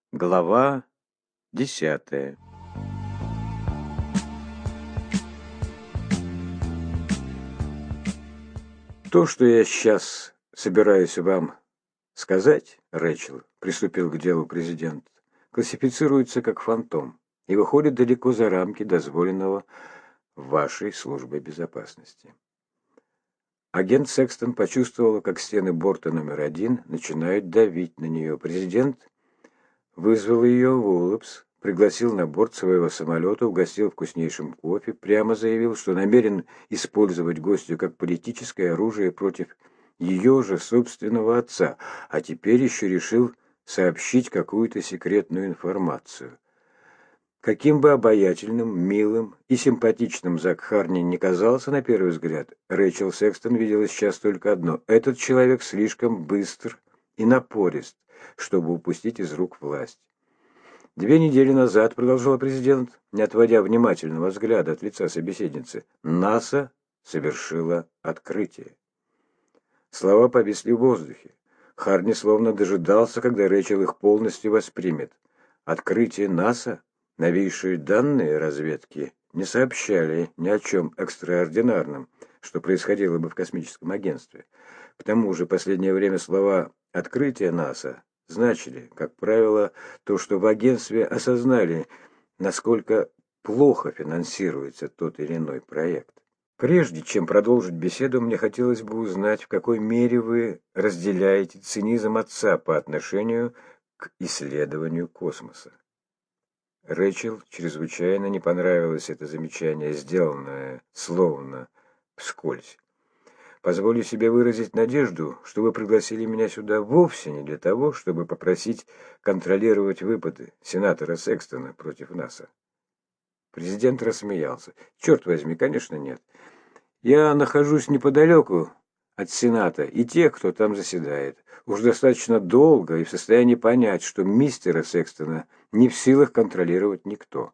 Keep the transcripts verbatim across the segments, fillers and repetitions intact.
Глава десятая. То, что я сейчас собираюсь вам сказать, Рэчел, приступил к делу президент, классифицируется как фантом и выходит далеко за рамки дозволенного вашей службой безопасности. Агент Секстон почувствовала, как стены борта номер один начинают давить на нее. Президент вызвал ее в Уиллопс, пригласил на борт своего самолета, угостил вкуснейшим кофе, прямо заявил, что намерен использовать гостью как политическое оружие против ее же собственного отца, а теперь еще решил сообщить какую-то секретную информацию. Каким бы обаятельным, милым и симпатичным Зак Харни не казался на первый взгляд, Рэчел Секстон видела сейчас только одно: этот человек слишком быстр и напорист, чтобы упустить из рук власть. Две недели назад, продолжал президент, не отводя внимательного взгляда от лица собеседницы, НАСА совершила открытие. Слова повисли в воздухе. Харни словно дожидался, когда Рэчел их полностью воспримет. Открытие НАСА? Новейшие данные разведки не сообщали ни о чем экстраординарном, что происходило бы в космическом агентстве. К тому же, в последнее время слова «открытие НАСА» значили, как правило, то, что в агентстве осознали, насколько плохо финансируется тот или иной проект. Прежде чем продолжить беседу, мне хотелось бы узнать, в какой мере вы разделяете цинизм отца по отношению к исследованию космоса. Рэчел чрезвычайно не понравилось это замечание, сделанное словно вскользь. Позволю себе выразить надежду, что вы пригласили меня сюда вовсе не для того, чтобы попросить контролировать выпады сенатора Секстона против НАСА. Президент рассмеялся. Черт возьми, конечно, нет. Я нахожусь неподалеку от Сената и тех, кто там заседает. Уж достаточно долго и в состоянии понять, что мистера Секстона не в силах контролировать никто.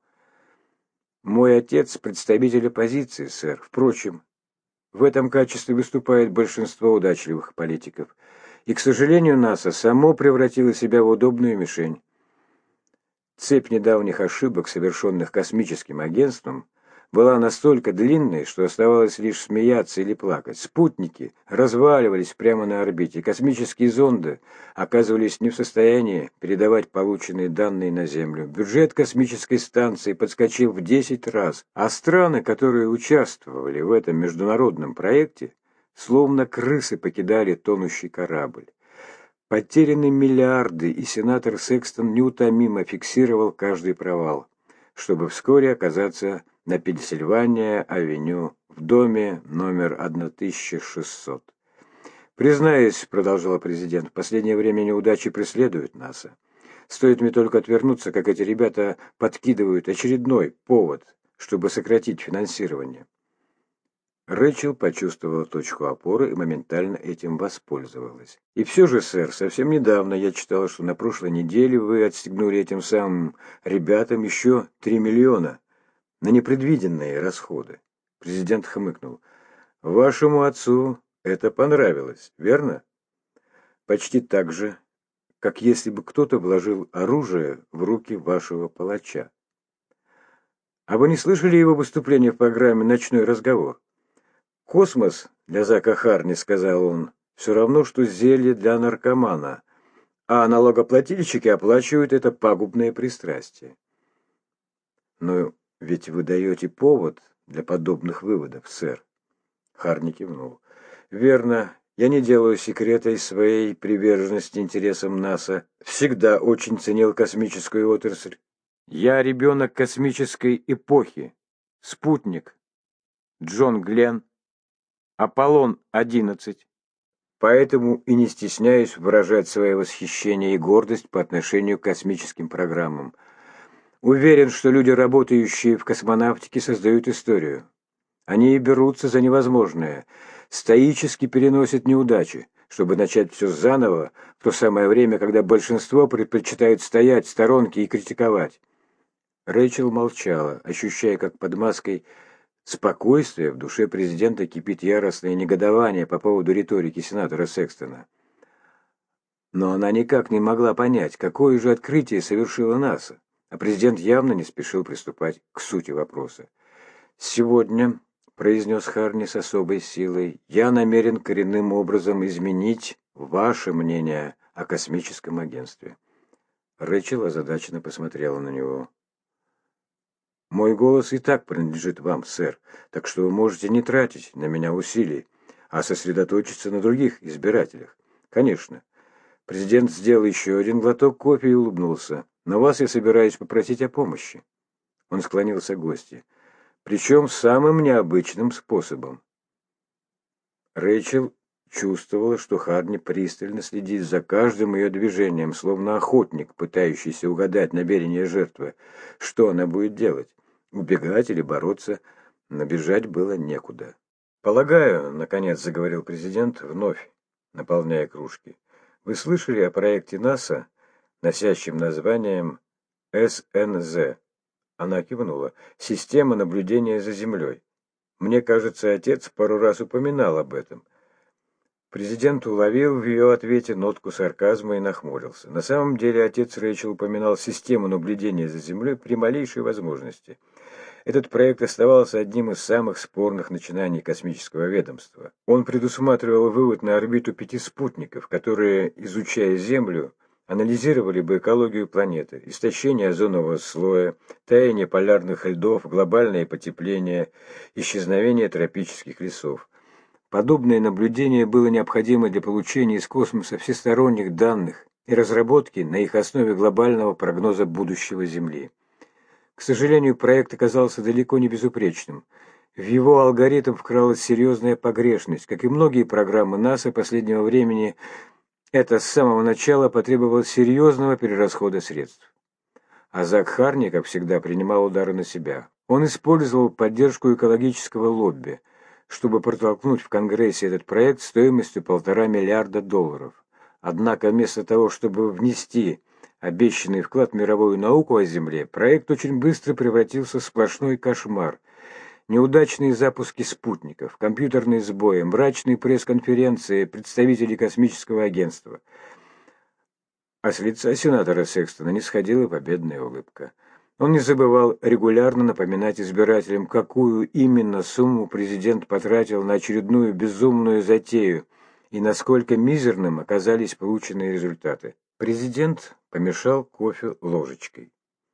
Мой отец – представитель оппозиции, сэр. Впрочем, в этом качестве выступает большинство удачливых политиков. И, к сожалению, НАСА само превратило себя в удобную мишень. Цепь недавних ошибок, совершенных космическим агентством, была настолько длинной, что оставалось лишь смеяться или плакать. Спутники разваливались прямо на орбите, космические зонды оказывались не в состоянии передавать полученные данные на Землю. Бюджет космической станции подскочил в десять раз, а страны, которые участвовали в этом международном проекте, словно крысы покидали тонущий корабль. Потеряны миллиарды, и сенатор Секстон неутомимо фиксировал каждый провал, чтобы вскоре оказаться на Пенсильвания-авеню в доме номер тысяча шестьсот. «Признаюсь, — продолжал президент, — в последнее время неудачи преследуют НАСА. Стоит мне только отвернуться, как эти ребята подкидывают очередной повод, чтобы сократить финансирование». Рэчел почувствовала точку опоры и моментально этим воспользовалась. «И все же, сэр, совсем недавно я читала, что на прошлой неделе вы отстегнули этим самым ребятам еще три миллиона на непредвиденные расходы». Президент хмыкнул. «Вашему отцу это понравилось, верно? Почти так же, как если бы кто-то вложил оружие в руки вашего палача. А вы не слышали его выступления в программе «Ночной разговор»? «Космос для Зака Харни, — сказал он, — все равно, что зелье для наркомана, а налогоплательщики оплачивают это пагубное пристрастие». «Но ведь вы даете повод для подобных выводов, сэр». Харни кивнул. «Верно, я не делаю секрета из своей приверженности интересам НАСА. Всегда очень ценил космическую отрасль. Я ребенок космической эпохи. Спутник. Джон Гленн. Аполлон одиннадцать. Поэтому и не стесняюсь выражать свое восхищение и гордость по отношению к космическим программам. Уверен, что люди, работающие в космонавтике, создают историю. Они и берутся за невозможное, стоически переносят неудачи, чтобы начать все заново в то самое время, когда большинство предпочитают стоять в сторонке и критиковать». Рэчел молчала, ощущая, как под маской спокойствия в душе президента кипит яростное негодование по поводу риторики сенатора Секстона. Но она никак не могла понять, какое же открытие совершила НАСА, а президент явно не спешил приступать к сути вопроса. «Сегодня», — произнес Харни с особой силой, — «я намерен коренным образом изменить ваше мнение о космическом агентстве». Рэчел озадаченно посмотрела на него. «Мой голос и так принадлежит вам, сэр, так что вы можете не тратить на меня усилий, а сосредоточиться на других избирателях. Конечно». Президент сделал еще один глоток кофе и улыбнулся. «На вас я собираюсь попросить о помощи». Он склонился к гостье. «Причем самым необычным способом». Рэйчел чувствовала, что Харни пристально следит за каждым ее движением, словно охотник, пытающийся угадать намерение жертвы. Что она будет делать? Убегать или бороться? Но бежать было некуда. «Полагаю, — наконец заговорил президент, вновь наполняя кружки, — вы слышали о проекте НАСА, носящем названием эс эн зет?» Она кивнула. «Система наблюдения за Землей. Мне кажется, отец пару раз упоминал об этом». Президент уловил в ее ответе нотку сарказма и нахмурился. На самом деле отец Рэйчел упоминал систему наблюдения за Землей при малейшей возможности. Этот проект оставался одним из самых спорных начинаний космического ведомства. Он предусматривал вывод на орбиту пяти спутников, которые, изучая Землю, анализировали бы экологию планеты, истощение озонового слоя, таяние полярных льдов, глобальное потепление, исчезновение тропических лесов. Подобное наблюдение было необходимо для получения из космоса всесторонних данных и разработки на их основе глобального прогноза будущего Земли. К сожалению, проект оказался далеко не безупречным. В его алгоритм вкралась серьезная погрешность. Как и многие программы НАСА последнего времени, это с самого начала потребовало серьезного перерасхода средств. А Зак Харни, как всегда, принимал удары на себя. Он использовал поддержку экологического лобби, чтобы протолкнуть в Конгрессе этот проект стоимостью полтора миллиарда долларов. Однако вместо того, чтобы внести обещанный вклад в мировую науку о Земле, проект очень быстро превратился в сплошной кошмар. Неудачные запуски спутников, компьютерные сбои, мрачные пресс-конференции представителей космического агентства. А с лица сенатора Секстона не сходила победная улыбка. Он не забывал регулярно напоминать избирателям, какую именно сумму президент потратил на очередную безумную затею и насколько мизерным оказались полученные результаты. Президент помешал кофе ложечкой.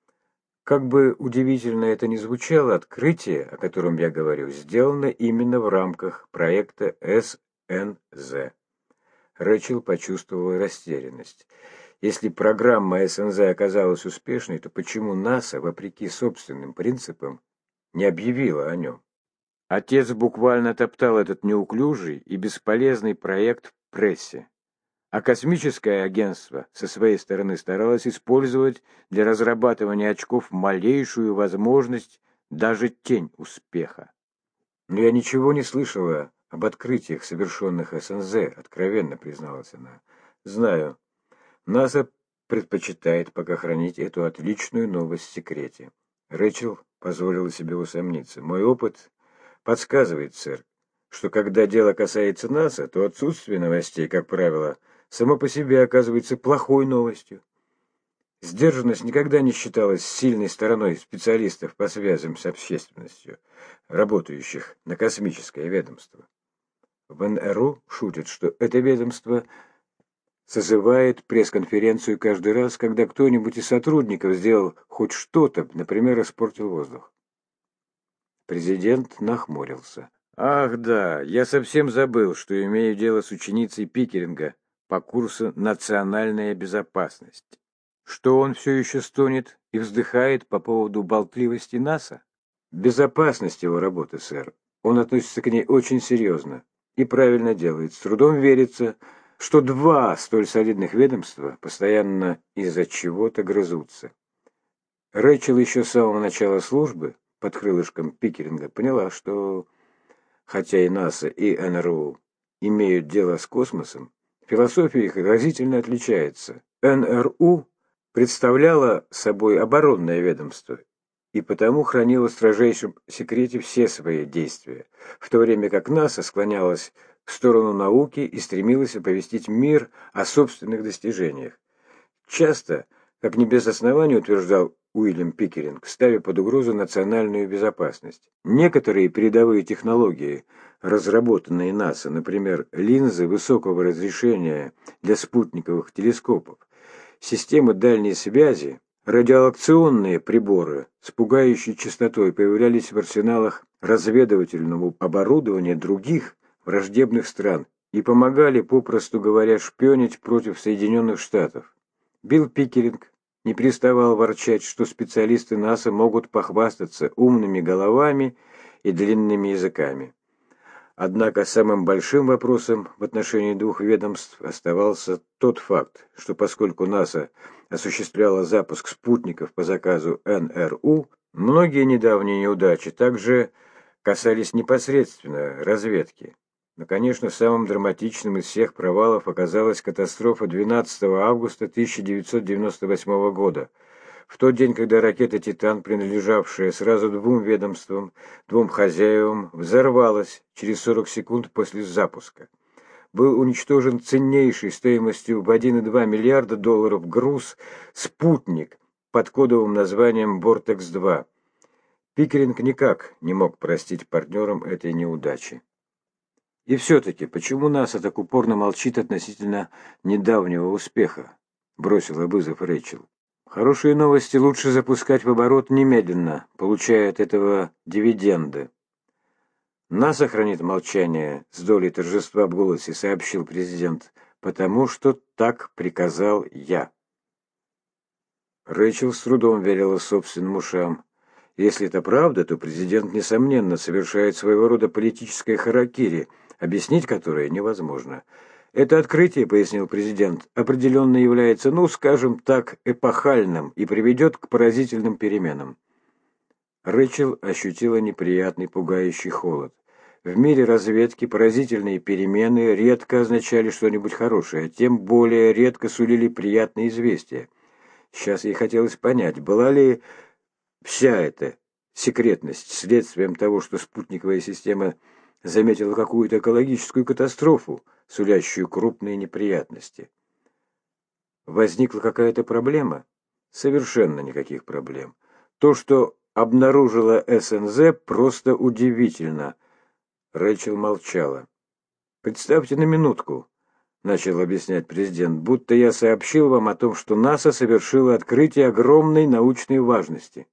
Как бы удивительно это ни звучало, открытие, о котором я говорю, сделано именно в рамках проекта эс эн зет. Рэчел почувствовала растерянность. Если программа эс эн зет оказалась успешной, то почему НАСА, вопреки собственным принципам, не объявила о нем? Отец буквально топтал этот неуклюжий и бесполезный проект в прессе. А космическое агентство со своей стороны старалось использовать для разрабатывания очков малейшую возможность, даже тень успеха. «Но я ничего не слышала об открытиях, совершенных эс эн зет», — откровенно призналась она. «Знаю. НАСА предпочитает пока хранить эту отличную новость в секрете». Рэчел позволила себе усомниться. «Мой опыт подсказывает, сэр, что когда дело касается НАСА, то отсутствие новостей, как правило, само по себе оказывается плохой новостью. Сдержанность никогда не считалась сильной стороной специалистов по связям с общественностью, работающих на космическое ведомство. В эн эр у шутят, что это ведомство созывает пресс-конференцию каждый раз, когда кто-нибудь из сотрудников сделал хоть что-то, например, испортил воздух. Президент нахмурился. «Ах да, я совсем забыл, что имею дело с ученицей Пикеринга по курсу «Национальная безопасность». Что он все еще стонет и вздыхает по поводу болтливости НАСА? Безопасность его работы, сэр. Он относится к ней очень серьезно и правильно делает. С трудом верится, что два столь солидных ведомства постоянно из-за чего-то грызутся. Рэчел еще с самого начала службы под крылышком Пикеринга поняла, что, хотя и НАСА, и эн эр у имеют дело с космосом, философия их разительно отличается. эн эр у представляла собой оборонное ведомство и потому хранила в строжайшем секрете все свои действия, в то время как НАСА склонялась в сторону науки и стремилась оповестить мир о собственных достижениях. Часто, как не без основания утверждал Уильям Пикеринг, ставя под угрозу национальную безопасность. Некоторые передовые технологии, разработанные НАСА, например, линзы высокого разрешения для спутниковых телескопов, системы дальней связи, радиолокационные приборы с пугающей частотой появлялись в арсеналах разведывательного оборудования других враждебных стран и помогали, попросту говоря, шпионить против Соединенных Штатов. Билл Пикеринг не переставал ворчать, что специалисты НАСА могут похвастаться умными головами и длинными языками. Однако самым большим вопросом в отношении двух ведомств оставался тот факт, что поскольку НАСА осуществляла запуск спутников по заказу эн эр у, многие недавние неудачи также касались непосредственно разведки. Но, конечно, самым драматичным из всех провалов оказалась катастрофа двенадцатого августа тысяча девятьсот девяносто восьмого года. В тот день, когда ракета «Титан», принадлежавшая сразу двум ведомствам, двум хозяевам, взорвалась через сорок секунд после запуска. Был уничтожен ценнейший стоимостью в один и два миллиарда долларов груз «Спутник» под кодовым названием «Бортекс два». Пикеринг никак не мог простить партнерам этой неудачи. И все-таки, почему НАСА так упорно молчит относительно недавнего успеха? Бросила вызов Рэйчел. Хорошие новости лучше запускать в оборот немедленно, получая от этого дивиденды. НАСА хранит молчание, с долей торжества в голосе сообщил президент, потому что так приказал я. Рэйчел с трудом верила собственным ушам. Если это правда, то президент, несомненно, совершает своего рода политическое харакири, объяснить которое невозможно. Это открытие, пояснил президент, определенно является, ну, скажем так, эпохальным и приведет к поразительным переменам. Рэйчел ощутила неприятный, пугающий холод. В мире разведки поразительные перемены редко означали что-нибудь хорошее, тем более редко сулили приятные известия. Сейчас ей хотелось понять, была ли вся эта секретность следствием того, что спутниковая система заметила какую-то экологическую катастрофу, сулящую крупные неприятности. Возникла какая-то проблема? Совершенно никаких проблем. То, что обнаружила эс эн зэ, просто удивительно. Рэйчел молчала. «Представьте на минутку», — начал объяснять президент, «будто я сообщил вам о том, что НАСА совершило открытие огромной научной важности,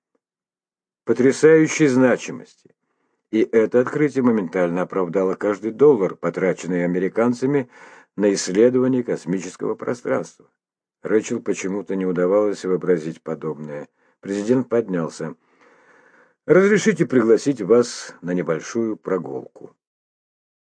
потрясающей значимости. И это открытие моментально оправдало каждый доллар, потраченный американцами на исследование космического пространства». Рэйчел почему-то не удавалось вообразить подобное. Президент поднялся. «Разрешите пригласить вас на небольшую прогулку».